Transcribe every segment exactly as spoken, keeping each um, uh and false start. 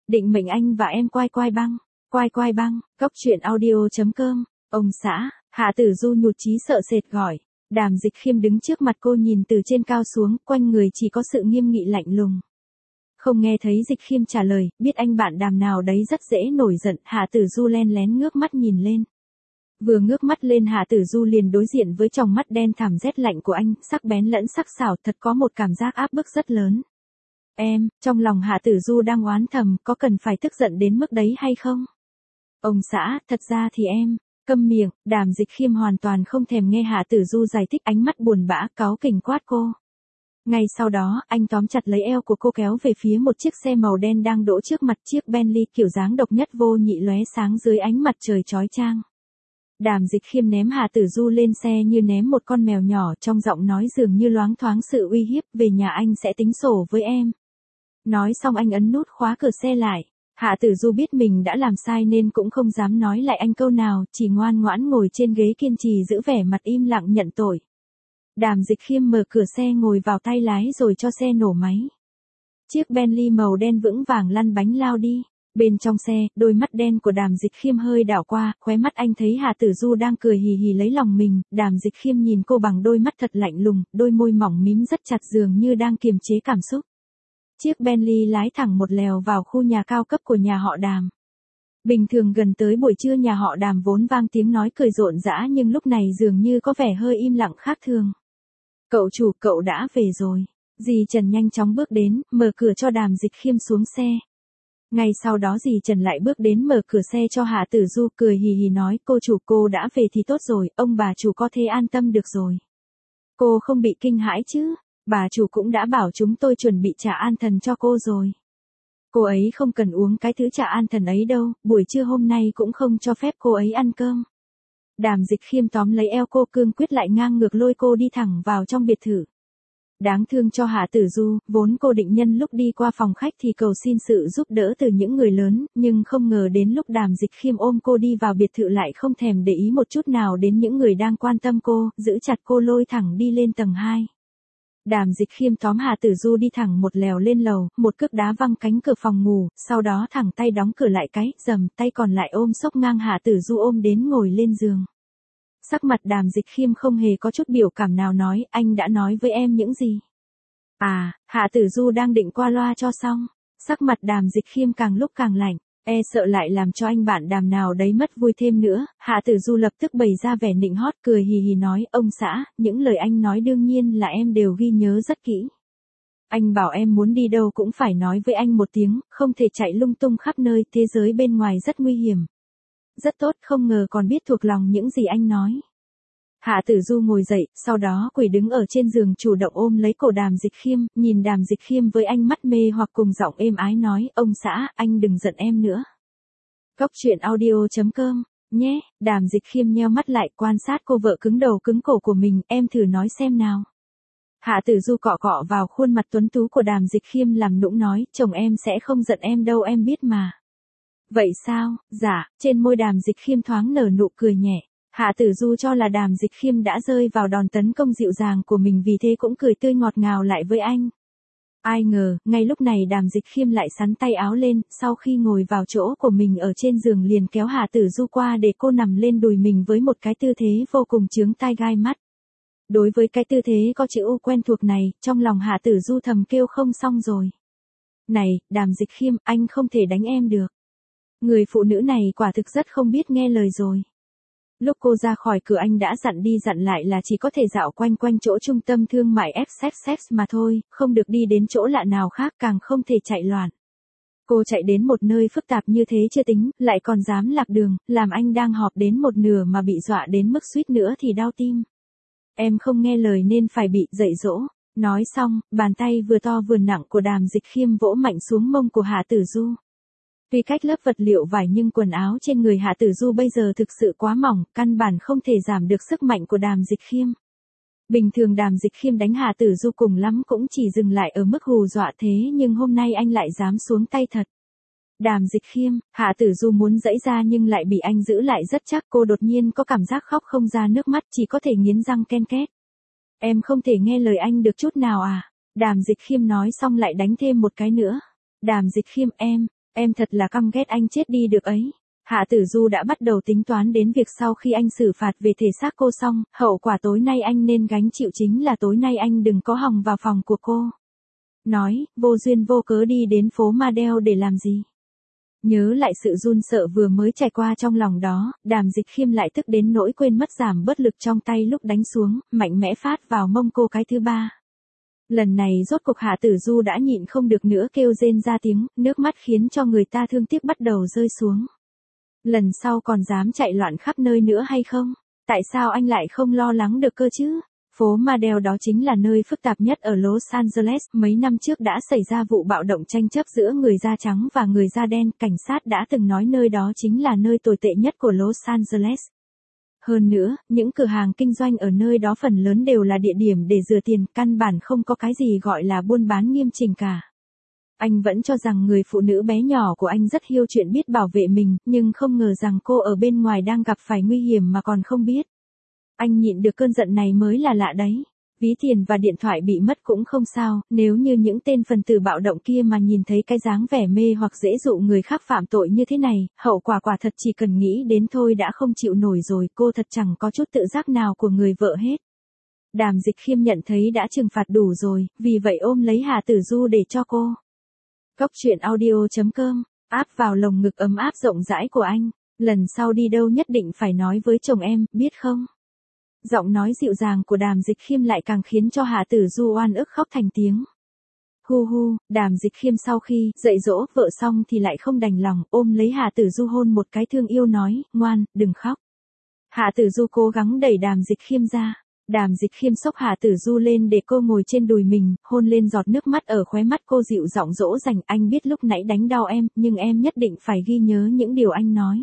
định mệnh anh và em quai quai băng, quai quai băng, cốc truyện audio chấm com, ông xã, Hạ Tử Du nhụt chí sợ sệt gọi. Đàm Dịch Khiêm đứng trước mặt cô nhìn từ trên cao xuống, quanh người chỉ có sự nghiêm nghị lạnh lùng. Không nghe thấy Dịch Khiêm trả lời, biết anh bạn Đàm nào đấy rất dễ nổi giận, Hạ Tử Du len lén ngước mắt nhìn lên. Vừa ngước mắt lên Hạ Tử Du liền đối diện với tròng mắt đen thẳm rét lạnh của anh, sắc bén lẫn sắc sảo, thật có một cảm giác áp bức rất lớn. Em, trong lòng Hạ Tử Du đang oán thầm, có cần phải tức giận đến mức đấy hay không? Ông xã, thật ra thì em, câm miệng, Đàm Dịch Khiêm hoàn toàn không thèm nghe Hạ Tử Du giải thích, ánh mắt buồn bã, cáu kỉnh quát cô. Ngay sau đó, anh tóm chặt lấy eo của cô kéo về phía một chiếc xe màu đen đang đỗ trước mặt, chiếc Bentley kiểu dáng độc nhất vô nhị lóe sáng dưới ánh mặt trời chói chang. Đàm Dịch Khiêm ném Hạ Tử Du lên xe như ném một con mèo nhỏ, trong giọng nói dường như loáng thoáng sự uy hiếp, về nhà anh sẽ tính sổ với em. Nói xong anh ấn nút khóa cửa xe lại. Hạ Tử Du biết mình đã làm sai nên cũng không dám nói lại anh câu nào, chỉ ngoan ngoãn ngồi trên ghế kiên trì giữ vẻ mặt im lặng nhận tội. Đàm Dịch Khiêm mở cửa xe ngồi vào tay lái rồi cho xe nổ máy. Chiếc Bentley màu đen vững vàng lăn bánh lao đi. Bên trong xe, đôi mắt đen của Đàm Dịch Khiêm hơi đảo qua, khóe mắt anh thấy Hạ Tử Du đang cười hì hì lấy lòng mình, Đàm Dịch Khiêm nhìn cô bằng đôi mắt thật lạnh lùng, đôi môi mỏng mím rất chặt dường như đang kiềm chế cảm xúc. Chiếc Bentley lái thẳng một lèo vào khu nhà cao cấp của nhà họ Đàm. Bình thường gần tới buổi trưa nhà họ Đàm vốn vang tiếng nói cười rộn rã nhưng lúc này dường như có vẻ hơi im lặng khác thường. Cậu chủ, cậu đã về rồi. Dì Trần nhanh chóng bước đến, mở cửa cho Đàm Dịch Khiêm xuống xe. Ngay sau đó dì Trần lại bước đến mở cửa xe cho Hạ Tử Du, cười hì hì nói, cô chủ, cô đã về thì tốt rồi, ông bà chủ có thể an tâm được rồi. Cô không bị kinh hãi chứ? Bà chủ cũng đã bảo chúng tôi chuẩn bị trà an thần cho cô rồi. Cô ấy không cần uống cái thứ trà an thần ấy đâu, buổi trưa hôm nay cũng không cho phép cô ấy ăn cơm. Đàm Dịch Khiêm tóm lấy eo cô, cương quyết lại ngang ngược lôi cô đi thẳng vào trong biệt thự. Đáng thương cho Hạ Tử Du, vốn cô định nhân lúc đi qua phòng khách thì cầu xin sự giúp đỡ từ những người lớn, nhưng không ngờ đến lúc Đàm Dịch Khiêm ôm cô đi vào biệt thự lại không thèm để ý một chút nào đến những người đang quan tâm cô, giữ chặt cô lôi thẳng đi lên tầng hai. Đàm Dịch Khiêm tóm Hạ Tử Du đi thẳng một lèo lên lầu, một cước đá văng cánh cửa phòng ngủ, sau đó thẳng tay đóng cửa lại cái, dầm, tay còn lại ôm xốc ngang Hạ Tử Du ôm đến ngồi lên giường. Sắc mặt Đàm Dịch Khiêm không hề có chút biểu cảm nào, nói, anh đã nói với em những gì? À, Hạ Tử Du đang định qua loa cho xong. Sắc mặt Đàm Dịch Khiêm càng lúc càng lạnh, e sợ lại làm cho anh bạn Đàm nào đấy mất vui thêm nữa. Hạ Tử Du lập tức bày ra vẻ nịnh hót, cười hì hì nói, ông xã, những lời anh nói đương nhiên là em đều ghi nhớ rất kỹ. Anh bảo em muốn đi đâu cũng phải nói với anh một tiếng, không thể chạy lung tung khắp nơi, thế giới bên ngoài rất nguy hiểm. Rất tốt, không ngờ còn biết thuộc lòng những gì anh nói. Hạ Tử Du ngồi dậy, sau đó quỳ đứng ở trên giường chủ động ôm lấy cổ Đàm Dịch Khiêm, nhìn Đàm Dịch Khiêm với ánh mắt mê hoặc cùng giọng êm ái nói, ông xã, anh đừng giận em nữa. Cốc truyện audio chấm com, nhé. Đàm Dịch Khiêm nheo mắt lại, quan sát cô vợ cứng đầu cứng cổ của mình, em thử nói xem nào. Hạ Tử Du cọ cọ vào khuôn mặt tuấn tú của Đàm Dịch Khiêm làm nũng nói, chồng em sẽ không giận em đâu, em biết mà. Vậy sao? Dạ. Trên môi Đàm Dịch Khiêm thoáng nở nụ cười nhẹ. Hạ Tử Du cho là Đàm Dịch Khiêm đã rơi vào đòn tấn công dịu dàng của mình, vì thế cũng cười tươi ngọt ngào lại với anh. Ai ngờ, ngay lúc này Đàm Dịch Khiêm lại xắn tay áo lên, sau khi ngồi vào chỗ của mình ở trên giường liền kéo Hạ Tử Du qua để cô nằm lên đùi mình với một cái tư thế vô cùng chướng tai gai mắt. Đối với cái tư thế có chữ U quen thuộc này, trong lòng Hạ Tử Du thầm kêu không xong rồi. Này, Đàm Dịch Khiêm, anh không thể đánh em được. Người phụ nữ này quả thực rất không biết nghe lời rồi. Lúc cô ra khỏi cửa anh đã dặn đi dặn lại là chỉ có thể dạo quanh quanh chỗ trung tâm thương mại ép ích ích mà thôi, không được đi đến chỗ lạ nào khác, càng không thể chạy loạn. Cô chạy đến một nơi phức tạp như thế chưa tính, lại còn dám lạc đường, làm anh đang họp đến một nửa mà bị dọa đến mức suýt nữa thì đau tim. Em không nghe lời nên phải bị dạy dỗ. Nói xong, bàn tay vừa to vừa nặng của Đàm Dịch Khiêm vỗ mạnh xuống mông của Hạ Tử Du. Tuy cách lớp vật liệu vải nhưng quần áo trên người Hạ Tử Du bây giờ thực sự quá mỏng, căn bản không thể giảm được sức mạnh của Đàm Dịch Khiêm. Bình thường Đàm Dịch Khiêm đánh Hạ Tử Du cùng lắm cũng chỉ dừng lại ở mức hù dọa thế, nhưng hôm nay anh lại dám xuống tay thật. Đàm Dịch Khiêm, Hạ Tử Du muốn giãy ra nhưng lại bị anh giữ lại rất chắc, cô đột nhiên có cảm giác khóc không ra nước mắt, chỉ có thể nghiến răng ken két. Em không thể nghe lời anh được chút nào à? Đàm Dịch Khiêm nói xong lại đánh thêm một cái nữa. Đàm Dịch Khiêm, em, Em thật là căm ghét anh chết đi được ấy. Hạ Tử Du đã bắt đầu tính toán đến việc sau khi anh xử phạt về thể xác cô xong, hậu quả tối nay anh nên gánh chịu chính là tối nay anh đừng có hòng vào phòng của cô. Nói, vô duyên vô cớ đi đến phố Madel để làm gì? Nhớ lại sự run sợ vừa mới trải qua trong lòng đó, Đàm Dịch Khiêm lại tức đến nỗi quên mất giảm bớt lực trong tay lúc đánh xuống, mạnh mẽ phát vào mông cô cái thứ ba. Lần này rốt cuộc Hạ Tử Du đã nhịn không được nữa kêu rên ra tiếng, nước mắt khiến cho người ta thương tiếc bắt đầu rơi xuống. Lần sau còn dám chạy loạn khắp nơi nữa hay không? Tại sao anh lại không lo lắng được cơ chứ? Phố Madel đó chính là nơi phức tạp nhất ở Los Angeles. Mấy năm trước đã xảy ra vụ bạo động tranh chấp giữa người da trắng và người da đen. Cảnh sát đã từng nói nơi đó chính là nơi tồi tệ nhất của Los Angeles. Hơn nữa, những cửa hàng kinh doanh ở nơi đó phần lớn đều là địa điểm để rửa tiền, căn bản không có cái gì gọi là buôn bán nghiêm chỉnh cả. Anh vẫn cho rằng người phụ nữ bé nhỏ của anh rất hiếu chuyện biết bảo vệ mình, nhưng không ngờ rằng cô ở bên ngoài đang gặp phải nguy hiểm mà còn không biết. Anh nhịn được cơn giận này mới là lạ đấy. Ví tiền và điện thoại bị mất cũng không sao, nếu như những tên phần tử bạo động kia mà nhìn thấy cái dáng vẻ mê hoặc dễ dụ người khác phạm tội như thế này, hậu quả quả thật chỉ cần nghĩ đến thôi đã không chịu nổi rồi, cô thật chẳng có chút tự giác nào của người vợ hết. Đàm Dịch Khiêm nhận thấy đã trừng phạt đủ rồi, vì vậy ôm lấy Hạ Tử Du để cho cô. Cốc truyện audio chấm com, áp vào lồng ngực ấm áp rộng rãi của anh, lần sau đi đâu nhất định phải nói với chồng em, biết không? Giọng nói dịu dàng của Đàm Dịch Khiêm lại càng khiến cho Hạ Tử Du oan ức khóc thành tiếng. Hu hu, Đàm Dịch Khiêm sau khi dạy dỗ vợ xong thì lại không đành lòng, ôm lấy Hạ Tử Du hôn một cái thương yêu nói, ngoan, đừng khóc. Hạ Tử Du cố gắng đẩy Đàm Dịch Khiêm ra. Đàm Dịch Khiêm xốc Hạ Tử Du lên để cô ngồi trên đùi mình, hôn lên giọt nước mắt ở khóe mắt cô dịu giọng dỗ dành, anh biết lúc nãy đánh đau em, nhưng em nhất định phải ghi nhớ những điều anh nói.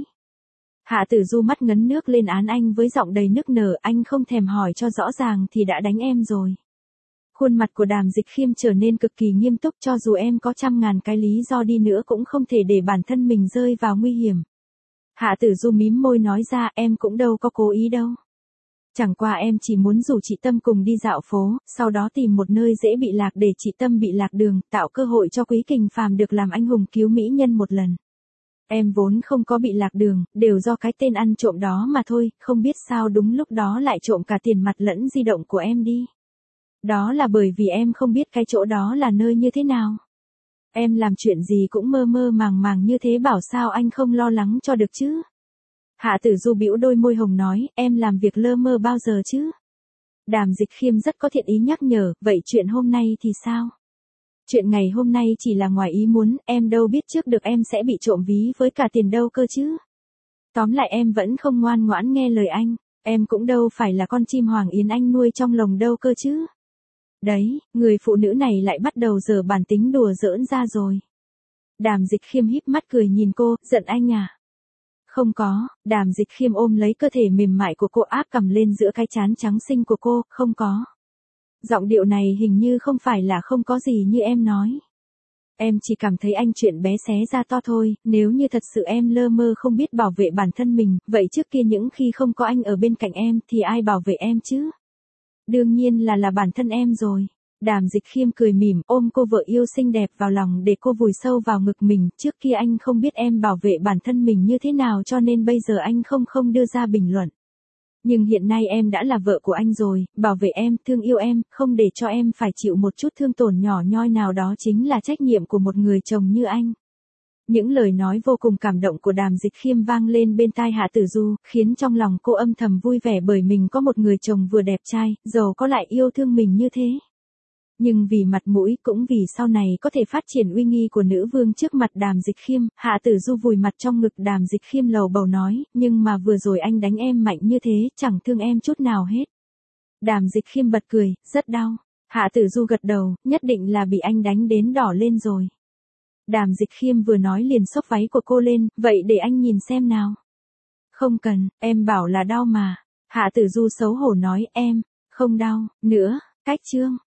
Hạ Tử Du mắt ngấn nước lên án anh với giọng đầy nức nở, anh không thèm hỏi cho rõ ràng thì đã đánh em rồi. Khuôn mặt của Đàm Dịch Khiêm trở nên cực kỳ nghiêm túc, cho dù em có trăm ngàn cái lý do đi nữa cũng không thể để bản thân mình rơi vào nguy hiểm. Hạ Tử Du mím môi nói ra, em cũng đâu có cố ý đâu. Chẳng qua em chỉ muốn rủ chị Tâm cùng đi dạo phố, sau đó tìm một nơi dễ bị lạc để chị Tâm bị lạc đường, tạo cơ hội cho Quý Kình Phàm được làm anh hùng cứu mỹ nhân một lần. Em vốn không có bị lạc đường, đều do cái tên ăn trộm đó mà thôi, không biết sao đúng lúc đó lại trộm cả tiền mặt lẫn di động của em đi. Đó là bởi vì em không biết cái chỗ đó là nơi như thế nào. Em làm chuyện gì cũng mơ mơ màng màng như thế, bảo sao anh không lo lắng cho được chứ. Hạ Tử Du bĩu đôi môi hồng nói, em làm việc lơ mơ bao giờ chứ. Đàm Dịch Khiêm rất có thiện ý nhắc nhở, vậy chuyện hôm nay thì sao? Chuyện ngày hôm nay chỉ là ngoài ý muốn, em đâu biết trước được em sẽ bị trộm ví với cả tiền đâu cơ chứ. Tóm lại em vẫn không ngoan ngoãn nghe lời anh, em cũng đâu phải là con chim hoàng yến anh nuôi trong lồng đâu cơ chứ. Đấy, người phụ nữ này lại bắt đầu giở bản tính đùa giỡn ra rồi. Đàm Dịch Khiêm híp mắt cười nhìn cô, giận anh à? Không có, Đàm Dịch Khiêm ôm lấy cơ thể mềm mại của cô áp cầm lên giữa cái trán trắng xinh của cô, không có. Giọng điệu này hình như không phải là không có gì như em nói. Em chỉ cảm thấy anh chuyện bé xé ra to thôi, nếu như thật sự em lơ mơ không biết bảo vệ bản thân mình, vậy trước kia những khi không có anh ở bên cạnh em thì ai bảo vệ em chứ? Đương nhiên là là bản thân em rồi. Đàm Dịch Khiêm cười mỉm, ôm cô vợ yêu xinh đẹp vào lòng để cô vùi sâu vào ngực mình, trước kia anh không biết em bảo vệ bản thân mình như thế nào cho nên bây giờ anh không không đưa ra bình luận. Nhưng hiện nay em đã là vợ của anh rồi, bảo vệ em, thương yêu em, không để cho em phải chịu một chút thương tổn nhỏ nhoi nào đó chính là trách nhiệm của một người chồng như anh. Những lời nói vô cùng cảm động của Đàm Dịch Khiêm vang lên bên tai Hạ Tử Du, khiến trong lòng cô âm thầm vui vẻ bởi mình có một người chồng vừa đẹp trai, giàu có lại yêu thương mình như thế. Nhưng vì mặt mũi cũng vì sau này có thể phát triển uy nghi của nữ vương trước mặt Đàm Dịch Khiêm, Hạ Tử Du vùi mặt trong ngực Đàm Dịch Khiêm lầu bầu nói, nhưng mà vừa rồi anh đánh em mạnh như thế, chẳng thương em chút nào hết. Đàm Dịch Khiêm bật cười, rất đau. Hạ Tử Du gật đầu, nhất định là bị anh đánh đến đỏ lên rồi. Đàm Dịch Khiêm vừa nói liền xốc váy của cô lên, vậy để anh nhìn xem nào. Không cần, em bảo là đau mà. Hạ Tử Du xấu hổ nói, em, không đau, nữa, cách chương.